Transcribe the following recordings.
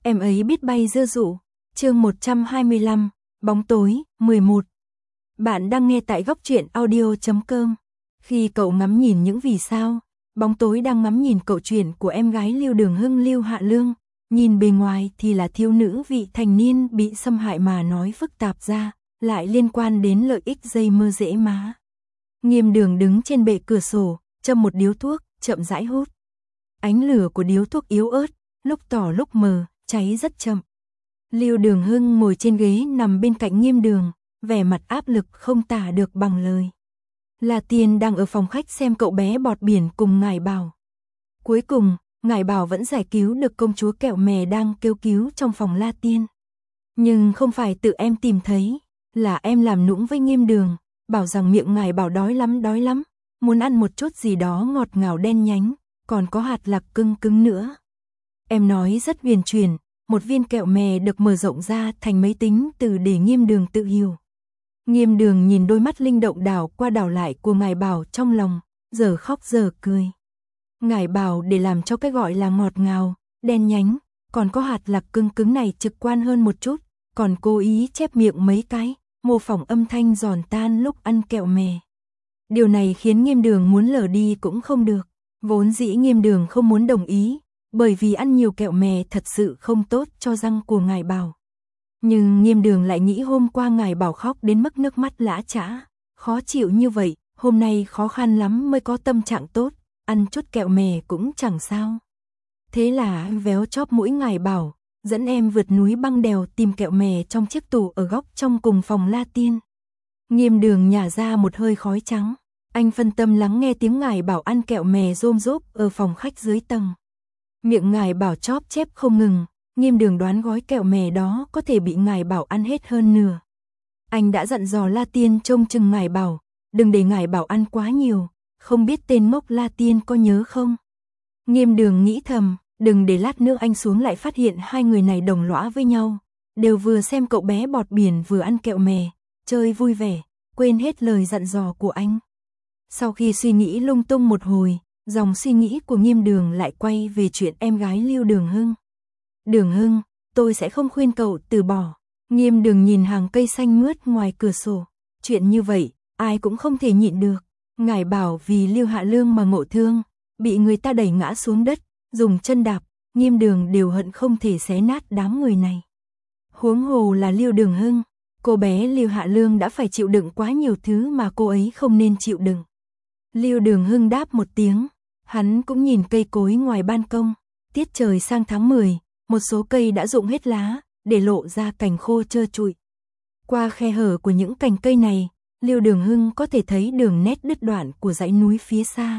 Em ấy biết bay dưa dụ. Chương 125, bóng tối, 11. Bạn đang nghe tại góc truyện audio.com. Khi cậu ngắm nhìn những vì sao, bóng tối đang ngắm nhìn cậu chuyện của em gái Lưu Đường Hưng Lưu Hạ Lương, nhìn bề ngoài thì là thiếu nữ vị thành niên bị xâm hại mà nói phức tạp ra, lại liên quan đến lợi ích dây mơ rễ má. Nghiêm Đường đứng trên bệ cửa sổ, châm một điếu thuốc, chậm rãi hút. Ánh lửa của điếu thuốc yếu ớt, lúc tỏ lúc mờ, cháy rất chậm. Lưu Đường Hưng ngồi trên ghế nằm bên cạnh Nghiêm Đường, vẻ mặt áp lực không tả được bằng lời. La Tiên đang ở phòng khách xem cậu bé bọt biển cùng Ngải Bảo. Cuối cùng, Ngải Bảo vẫn giải cứu được công chúa kẹo mè đang kêu cứu trong phòng La Tiên. Nhưng không phải tự em tìm thấy, là em làm nũng với Nghiêm Đường, bảo rằng miệng Ngải Bảo đói lắm, muốn ăn một chút gì đó ngọt ngào đen nhánh, còn có hạt lạc cưng nữa. Em nói rất huyền chuyển, một viên kẹo mè được mở rộng ra thành mấy tính từ để Nghiêm Đường tự hiểu. Nghiêm Đường nhìn đôi mắt linh động đảo qua đảo lại của Ngải Bảo trong lòng, giờ khóc giờ cười. Ngải Bảo để làm cho cái gọi là ngọt ngào, đen nhánh, còn có hạt lạc cưng này trực quan hơn một chút, còn cố ý chép miệng mấy cái, mô phỏng âm thanh giòn tan lúc ăn kẹo mè. Điều này khiến Nghiêm Đường muốn lờ đi cũng không được, vốn dĩ Nghiêm Đường không muốn đồng ý, bởi vì ăn nhiều kẹo mè thật sự không tốt cho răng của Ngải Bảo. Nhưng Nghiêm Đường lại nghĩ hôm qua Ngải Bảo khóc đến mức nước mắt lã chã, khó chịu như vậy, hôm nay khó khăn lắm mới có tâm trạng tốt, ăn chút kẹo mè cũng chẳng sao. Thế là véo chóp mũi Ngải Bảo, dẫn em vượt núi băng đèo tìm kẹo mè trong chiếc tủ ở góc trong cùng phòng La Tiên. Nghiêm Đường nhả ra một hơi khói trắng, anh phân tâm lắng nghe tiếng Ngải Bảo ăn kẹo mè rôm rốp ở phòng khách dưới tầng. Miệng Ngải Bảo chóp chép không ngừng, Nghiêm Đường đoán gói kẹo mè đó có thể bị Ngải Bảo ăn hết hơn nửa. Anh đã dặn dò La Tiên trông chừng Ngải Bảo, đừng để Ngải Bảo ăn quá nhiều, không biết tên ngốc La Tiên có nhớ không? Nghiêm Đường nghĩ thầm, đừng để lát nữa anh xuống lại phát hiện hai người này đồng lõa với nhau, đều vừa xem cậu bé bọt biển vừa ăn kẹo mè, chơi vui vẻ, quên hết lời dặn dò của anh. Sau khi suy nghĩ lung tung một hồi, dòng suy nghĩ của Nghiêm Đường lại quay về chuyện em gái Lưu Đường Hưng. Đường Hưng, tôi sẽ không khuyên cậu từ bỏ. Nghiêm Đường nhìn hàng cây xanh mướt ngoài cửa sổ. Chuyện như vậy, ai cũng không thể nhịn được. Ngải Bảo vì Lưu Hạ Lương mà ngộ thương, bị người ta đẩy ngã xuống đất, dùng chân đạp, Nghiêm Đường đều hận không thể xé nát đám người này. Huống hồ là Lưu Đường Hưng, cô bé Lưu Hạ Lương đã phải chịu đựng quá nhiều thứ mà cô ấy không nên chịu đựng. Lưu Đường Hưng đáp một tiếng, hắn cũng nhìn cây cối ngoài ban công, tiết trời sang tháng 10, một số cây đã rụng hết lá, để lộ ra cành khô trơ trụi. Qua khe hở của những cành cây này, Lưu Đường Hưng có thể thấy đường nét đứt đoạn của dãy núi phía xa.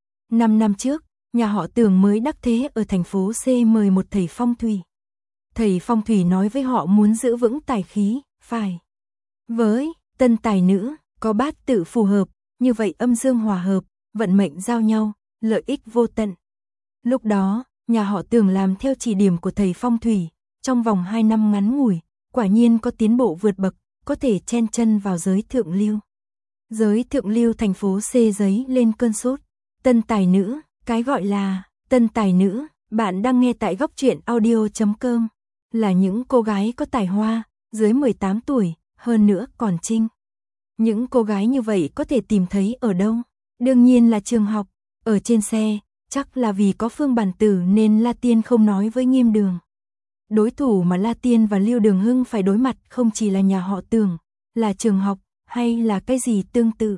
5 năm trước, nhà họ Tường mới đắc thế ở thành phố C mời một thầy phong thủy. Thầy phong thủy nói với họ muốn giữ vững tài khí, phải với tân tài nữ, có bát tự phù hợp, như vậy âm dương hòa hợp, vận mệnh giao nhau, lợi ích vô tận. Lúc đó, nhà họ Tường làm theo chỉ điểm của thầy phong thủy, trong vòng 2 năm ngắn ngủi, quả nhiên có tiến bộ vượt bậc, có thể chen chân vào giới thượng lưu. Giới thượng lưu thành phố C giấy lên cơn sốt. Tân tài nữ, cái gọi là tân tài nữ, bạn đang nghe tại góc truyện audio.com, là những cô gái có tài hoa, dưới 18 tuổi, hơn nữa còn trinh. Những cô gái như vậy có thể tìm thấy ở đâu? Đương nhiên là trường học, ở trên xe, chắc là vì có Phương Bản Tử nên La Tiên không nói với Nghiêm Đường. Đối thủ mà La Tiên và Lưu Đường Hưng phải đối mặt không chỉ là nhà họ Tường, là trường học, hay là cái gì tương tự,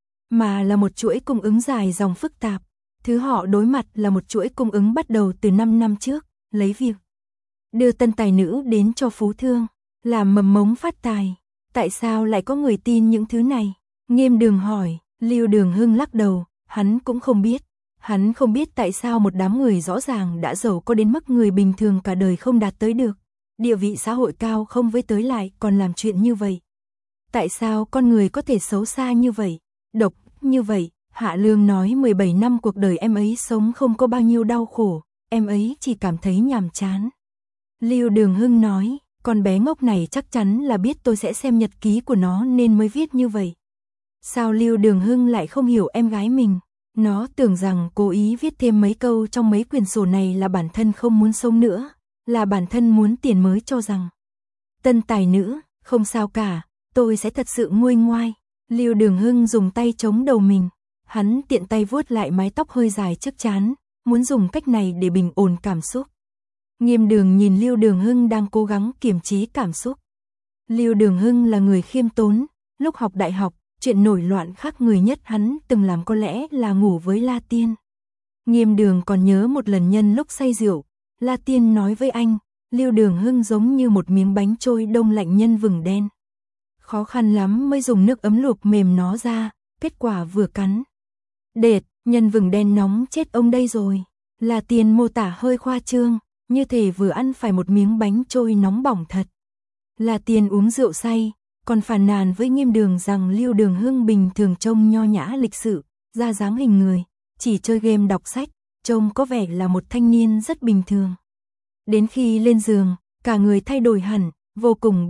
mà là một chuỗi cung ứng dài dòng phức tạp. Thứ họ đối mặt là một chuỗi cung ứng bắt đầu từ 5 năm trước, lấy việc đưa tân tài nữ đến cho phú thương, làm mầm mống phát tài. Tại sao lại có người tin những thứ này? Nghiêm Đường hỏi. Lưu Đường Hưng lắc đầu, hắn cũng không biết. Hắn không biết tại sao một đám người rõ ràng đã giàu có đến mức người bình thường cả đời không đạt tới được. Địa vị xã hội cao không với tới lại còn làm chuyện như vậy. Tại sao con người có thể xấu xa như vậy, độc như vậy? Hạ Lương nói 17 năm cuộc đời em ấy sống không có bao nhiêu đau khổ, em ấy chỉ cảm thấy nhàm chán. Lưu Đường Hưng nói, con bé ngốc này chắc chắn là biết tôi sẽ xem nhật ký của nó nên mới viết như vậy. Sao Lưu Đường Hưng lại không hiểu em gái mình? Nó tưởng rằng cố ý viết thêm mấy câu trong mấy quyển sổ này là bản thân không muốn sống nữa, là bản thân muốn tiền mới cho rằng. Tân tài nữ, không sao cả, tôi sẽ thật sự nguôi ngoai. Lưu Đường Hưng dùng tay chống đầu mình, hắn tiện tay vuốt lại mái tóc hơi dài trước trán, muốn dùng cách này để bình ổn cảm xúc. Nghiêm Đường nhìn Lưu Đường Hưng đang cố gắng kiềm chế cảm xúc. Lưu Đường Hưng là người khiêm tốn, lúc học đại học, chuyện nổi loạn khác người nhất hắn từng làm có lẽ là ngủ với La Tiên. Nghiêm Đường còn nhớ một lần nhân lúc say rượu, La Tiên nói với anh, Lưu Đường Hưng giống như một miếng bánh trôi đông lạnh nhân vừng đen. Khó khăn lắm mới dùng nước ấm luộc mềm nó ra, kết quả vừa cắn. Đệt, nhân vừng đen nóng chết ông đây rồi. La Tiên mô tả hơi khoa trương, như thể vừa ăn phải một miếng bánh trôi nóng bỏng thật. La Tiên uống rượu say, còn phàn nàn với Nghiêm Đường rằng Lưu Đường Hưng bình thường trông nho nhã lịch sự, ra dáng hình người, chỉ chơi game đọc sách, trông có vẻ là một thanh niên rất bình thường. Đến khi lên giường, cả người thay đổi hẳn, vô cùng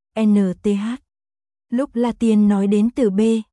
BNTH. Lúc La Tiên nói đến từ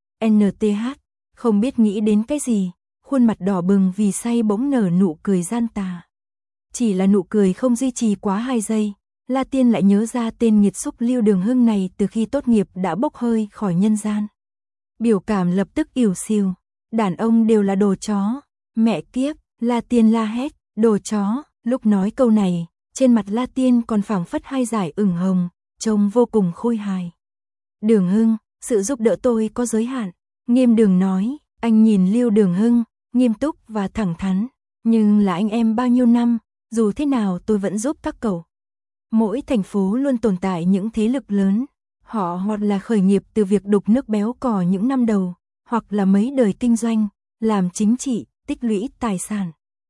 BNTH, không biết nghĩ đến cái gì, khuôn mặt đỏ bừng vì say bỗng nở nụ cười gian tà. Chỉ là nụ cười không duy trì quá 2 giây, La Tiên lại nhớ ra tên nghiệt xúc Lưu Đường Hưng này từ khi tốt nghiệp đã bốc hơi khỏi nhân gian. Biểu cảm lập tức ỉu xìu, đàn ông đều là đồ chó, mẹ kiếp, La Tiên la hét, đồ chó, lúc nói câu này, trên mặt La Tiên còn phảng phất 2 dải ửng hồng, trông vô cùng khôi hài. Đường Hưng, sự giúp đỡ tôi có giới hạn, Nghiêm Đường nói, anh nhìn Lưu Đường Hưng, nghiêm túc và thẳng thắn, nhưng là anh em bao nhiêu năm, dù thế nào tôi vẫn giúp các cậu. Mỗi thành phố luôn tồn tại những thế lực lớn, họ hoặc là khởi nghiệp từ việc đục nước béo cò những năm đầu, hoặc là mấy đời kinh doanh, làm chính trị, tích lũy tài sản.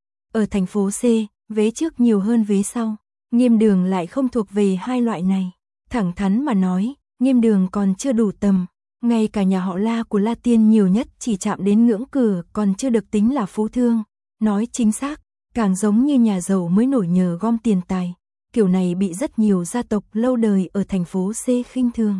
Ở thành phố C, vế trước nhiều hơn vế sau, Nghiêm Đường lại không thuộc về hai loại này. Thẳng thắn mà nói, Nghiêm Đường còn chưa đủ tầm, ngay cả nhà họ La của La Tiên nhiều nhất chỉ chạm đến ngưỡng cửa còn chưa được tính là phú thương. Nói chính xác, càng giống như nhà giàu mới nổi nhờ gom tiền tài. Kiểu này bị rất nhiều gia tộc lâu đời ở thành phố C khinh thường.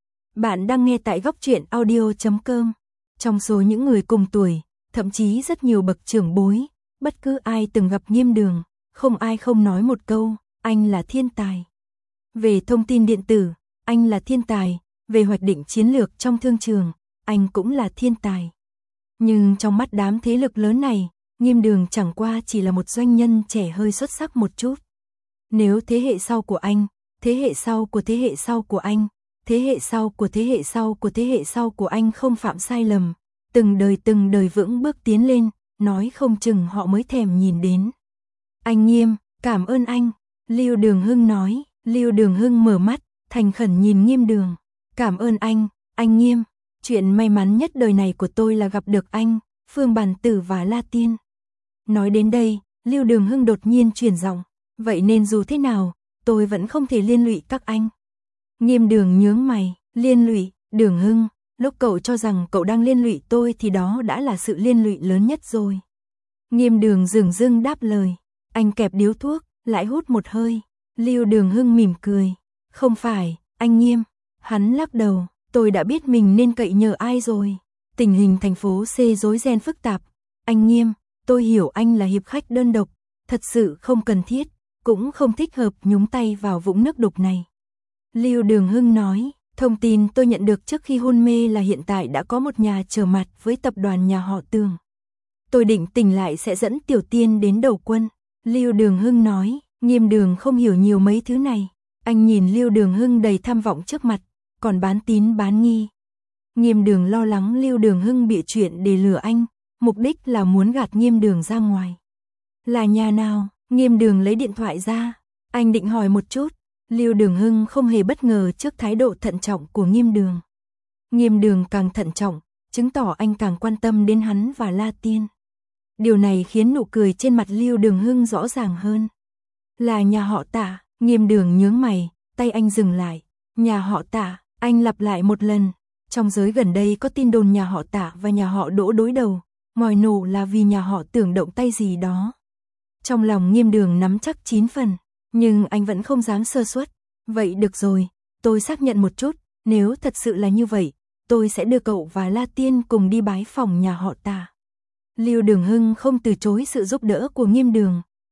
Bạn đang nghe tại góc truyện audio.com. Trong số những người cùng tuổi, thậm chí rất nhiều bậc trưởng bối, bất cứ ai từng gặp Nghiêm Đường, không ai không nói một câu, anh là thiên tài. Về thông tin điện tử, anh là thiên tài, về hoạch định chiến lược trong thương trường, anh cũng là thiên tài. Nhưng trong mắt đám thế lực lớn này, Nghiêm Đường chẳng qua chỉ là một doanh nhân trẻ hơi xuất sắc một chút. Nếu thế hệ sau của anh, thế hệ sau của thế hệ sau của anh, thế hệ sau của thế hệ sau của thế hệ sau của anh không phạm sai lầm, từng đời vững bước tiến lên, nói không chừng họ mới thèm nhìn đến. Anh Nghiêm, cảm ơn anh, Lưu Đường Hưng nói. Lưu Đường Hưng mở mắt, thành khẩn nhìn Nghiêm Đường. Cảm ơn anh Nghiêm, chuyện may mắn nhất đời này của tôi là gặp được anh, Phương Bản Tử và La Tiên. Nói đến đây, Lưu Đường Hưng đột nhiên chuyển giọng, vậy nên dù thế nào, tôi vẫn không thể liên lụy các anh. Nghiêm Đường nhướng mày, liên lụy, Đường Hưng, lúc cậu cho rằng cậu đang liên lụy tôi thì đó đã là sự liên lụy lớn nhất rồi. Nghiêm Đường dửng dưng đáp lời, anh kẹp điếu thuốc, lại hút một hơi. Lưu Đường Hưng mỉm cười, không phải, anh Nghiêm. Hắn lắc đầu, tôi đã biết mình nên cậy nhờ ai rồi. Tình hình thành phố C rối ren phức tạp. Anh Nghiêm, tôi hiểu anh là hiệp khách đơn độc, thật sự không cần thiết, cũng không thích hợp nhúng tay vào vũng nước đục này. Lưu Đường Hưng nói, thông tin tôi nhận được trước khi hôn mê là hiện tại đã có một nhà trở mặt với tập đoàn nhà họ Tường. Tôi định tỉnh lại sẽ dẫn Tiểu Tiên đến đầu quân. Lưu Đường Hưng nói, Nghiêm Đường không hiểu nhiều mấy thứ này. Anh nhìn Lưu Đường Hưng đầy tham vọng trước mặt, còn bán tín bán nghi. Nghiêm Đường lo lắng Lưu Đường Hưng bịa chuyện để lừa anh, mục đích là muốn gạt Nghiêm Đường ra ngoài. Là nhà nào? Nghiêm Đường lấy điện thoại ra, anh định hỏi một chút. Lưu Đường Hưng không hề bất ngờ trước thái độ thận trọng của Nghiêm Đường. Nghiêm Đường càng thận trọng, chứng tỏ anh càng quan tâm đến hắn và La Tiên. Điều này khiến nụ cười trên mặt Lưu Đường Hưng rõ ràng hơn. Là nhà họ Tạ. Nghiêm Đường nhướng mày, tay anh dừng lại. Nhà họ Tạ, anh lặp lại một lần. Trong giới gần đây có tin đồn nhà họ Tạ và nhà họ Đỗ đối đầu, ngòi nổ là vì nhà họ Tưởng động tay gì đó. Trong lòng Nghiêm Đường nắm chắc 9 phần, nhưng anh vẫn không dám sơ suất. Vậy được rồi, tôi xác nhận một chút, nếu thật sự là như vậy, tôi sẽ đưa cậu và La Tiên cùng đi bái phòng nhà họ Tạ. Lưu Đường Hưng không từ chối sự giúp đỡ của Nghiêm Đường,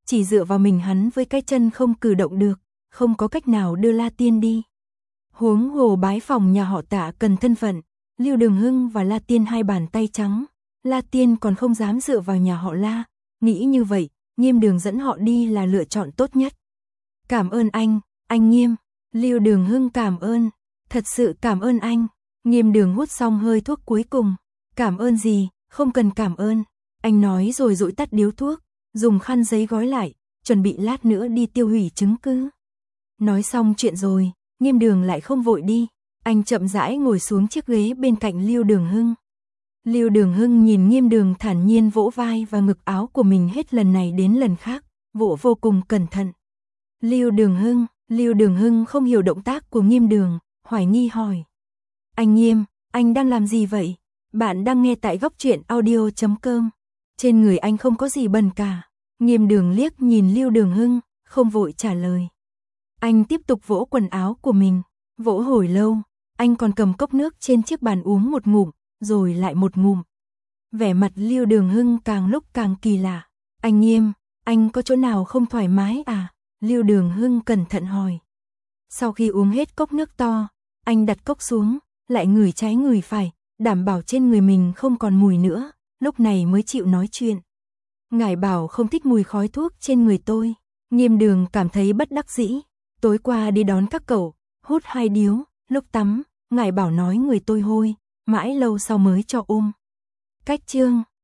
chỉ dựa vào mình hắn với cái chân không cử động được, không có cách nào đưa La Tiên đi. Huống hồ bái phòng nhà họ Tạ cần thân phận, Lưu Đường Hưng và La Tiên hai bàn tay trắng, La Tiên còn không dám dựa vào nhà họ La, nghĩ như vậy, Nghiêm Đường dẫn họ đi là lựa chọn tốt nhất. Cảm ơn anh Nghiêm. Lưu Đường Hưng cảm ơn, thật sự cảm ơn anh. Nghiêm Đường hút xong hơi thuốc cuối cùng. Cảm ơn gì, không cần cảm ơn. Anh nói rồi dụi tắt điếu thuốc, dùng khăn giấy gói lại, chuẩn bị lát nữa đi tiêu hủy chứng cứ. Nói xong chuyện rồi, Nghiêm Đường lại không vội đi. Anh chậm rãi ngồi xuống chiếc ghế bên cạnh Lưu Đường Hưng. Lưu Đường Hưng nhìn Nghiêm Đường thản nhiên vỗ vai và ngực áo của mình hết lần này đến lần khác, vỗ vô cùng cẩn thận. Lưu Đường Hưng không hiểu động tác của Nghiêm Đường, hoài nghi hỏi. Anh Nghiêm, anh đang làm gì vậy? Bạn đang nghe tại Góc Truyện Audio.com. Trên người anh không có gì bẩn cả. Nghiêm Đường liếc nhìn Lưu Đường Hưng, không vội trả lời. Anh tiếp tục vỗ quần áo của mình, vỗ hồi lâu, anh còn cầm cốc nước trên chiếc bàn uống một ngụm, rồi lại một ngụm. Vẻ mặt Lưu Đường Hưng càng lúc càng kỳ lạ. Anh Nghiêm, anh có chỗ nào không thoải mái à? Lưu Đường Hưng cẩn thận hỏi. Sau khi uống hết cốc nước to, anh đặt cốc xuống, lại ngửi trái ngửi phải, đảm bảo trên người mình không còn mùi nữa, lúc này mới chịu nói chuyện. Ngài bảo không thích mùi khói thuốc trên người tôi. Nghiêm Đường cảm thấy bất đắc dĩ. Tối qua đi đón các cậu, hút 2 điếu, lúc tắm, ngài bảo nói người tôi hôi, mãi lâu sau mới cho Cách chương